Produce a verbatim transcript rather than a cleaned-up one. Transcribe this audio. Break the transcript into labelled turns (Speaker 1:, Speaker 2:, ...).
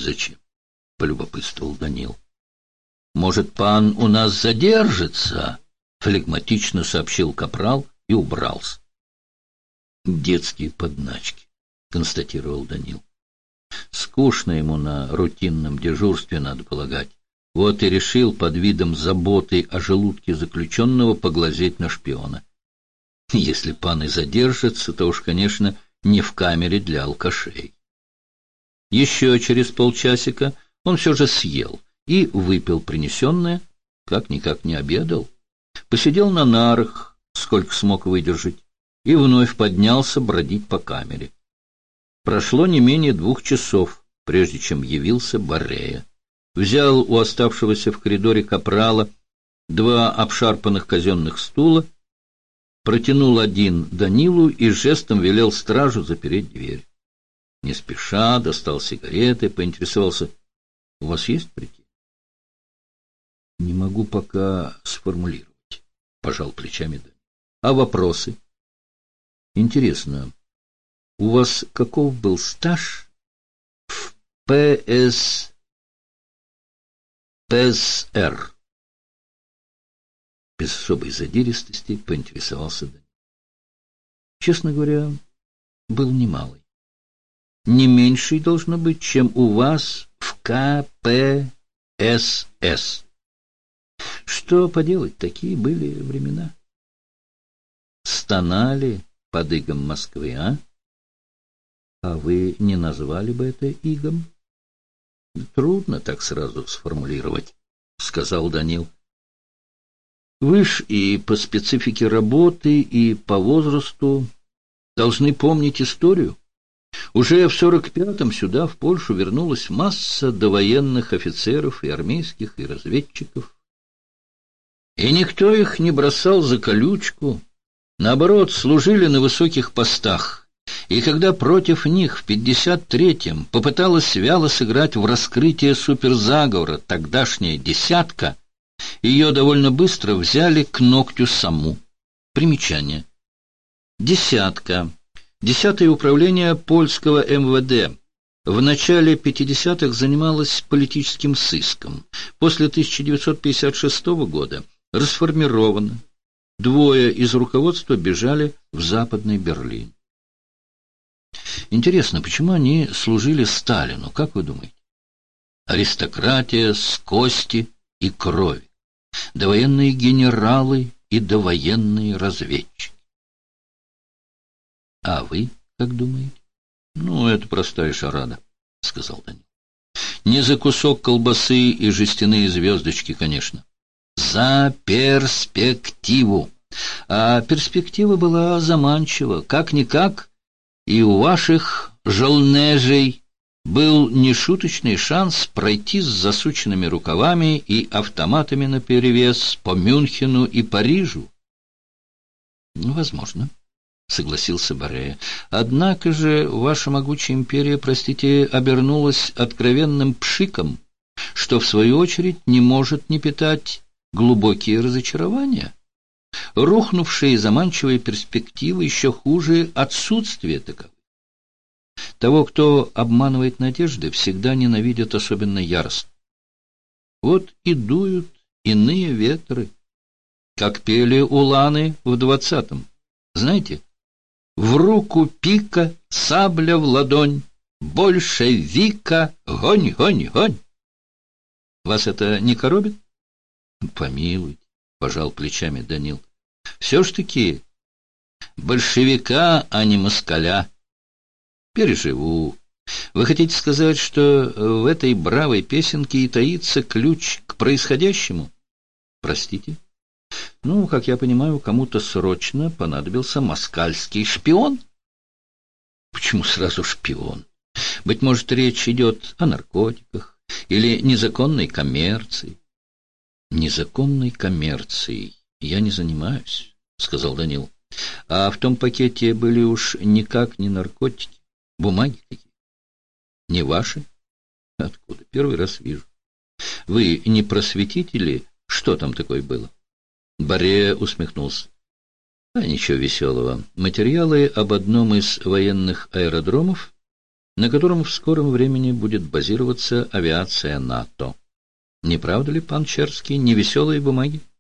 Speaker 1: зачем? — полюбопытствовал Данил. — Может, пан у нас задержится? — флегматично сообщил капрал и убрался. — Детские подначки, — констатировал Данил. Скучно ему на рутинном дежурстве, надо полагать. Вот и решил под видом заботы о желудке заключенного поглазеть на шпиона. Если пан и задержится, то уж, конечно, не в камере для алкашей. Еще через полчасика он все же съел и выпил принесенное, как-никак не обедал. Посидел на нарах, сколько смог выдержать, и вновь поднялся бродить по камере. Прошло не менее двух часов, прежде чем явился Баррея. Взял у оставшегося в коридоре капрала два обшарпанных казенных стула, протянул один Данилу и жестом велел стражу запереть дверь. Не спеша достал сигареты, поинтересовался: — У вас есть прикид? — Не могу пока сформулировать, — пожал плечами Данил. — А вопросы? — Интересно, у вас каков был стаж в ПС... ПСР? Без особой задиристости поинтересовался Данил. Честно говоря, был немалый. Не меньший должно быть, чем у вас в КПСС. Что поделать, такие были времена. Стонали под игом Москвы, а? А вы не назвали бы это игом? Трудно так сразу сформулировать, сказал Данил. Вы ж и по специфике работы, и по возрасту должны помнить историю. Уже в сорок пятом сюда, в Польшу, вернулась масса довоенных офицеров и армейских, и разведчиков. И никто их не бросал за колючку. Наоборот, служили на высоких постах. И когда против них в пятьдесят третьем попыталась вяло сыграть в раскрытие суперзаговора тогдашняя «десятка», ее довольно быстро взяли к ногтю саму. Примечание. «Десятка». Десятое управление польского эм вэ дэ. В начале пятидесятых занималось политическим сыском. После тысяча девятьсот пятьдесят шестого года расформировано. Двое из руководства бежали в Западный Берлин. Интересно, почему они служили Сталину, как вы думаете? Аристократия с кости и крови. Довоенные генералы и довоенные разведчики. — А вы как думаете? — Ну, это простая шарада, — сказал Данил. — Не за кусок колбасы и жестяные звездочки, конечно. За перспективу. А перспектива была заманчива. Как-никак, и у ваших жолнежей был нешуточный шанс пройти с засученными рукавами и автоматами наперевес по Мюнхену и Парижу. — Возможно. — согласился Баррея. — Однако же ваша могучая империя, простите, обернулась откровенным пшиком, что, в свою очередь, не может не питать глубокие разочарования. Рухнувшие заманчивые перспективы еще хуже отсутствия таковых. Того, кто обманывает надежды, всегда ненавидят особенно яростно. Вот и дуют иные ветры, как пели уланы в двадцатом. Знаете? В руку пика, сабля в ладонь, большевика, гонь, гонь, гонь. Вас это не коробит? Помилуйте, пожал плечами Данил. Все ж таки большевика, а не москаля. Переживу. Вы хотите сказать, что в этой бравой песенке и таится ключ к происходящему? Простите? Ну, как я понимаю, кому-то срочно понадобился москальский шпион. Почему сразу шпион? Быть может, речь идет о наркотиках или незаконной коммерции. Незаконной коммерцией я не занимаюсь, сказал Данил. А в том пакете были уж никак не наркотики, бумаги какие. Не ваши? Откуда? Первый раз вижу. Вы не просветите ли, что там такое было? Баррея усмехнулся. А ничего веселого. Материалы об одном из военных аэродромов на котором в скором времени будет базироваться авиация НАТО. Не правда ли, пан Черский, невеселые бумаги?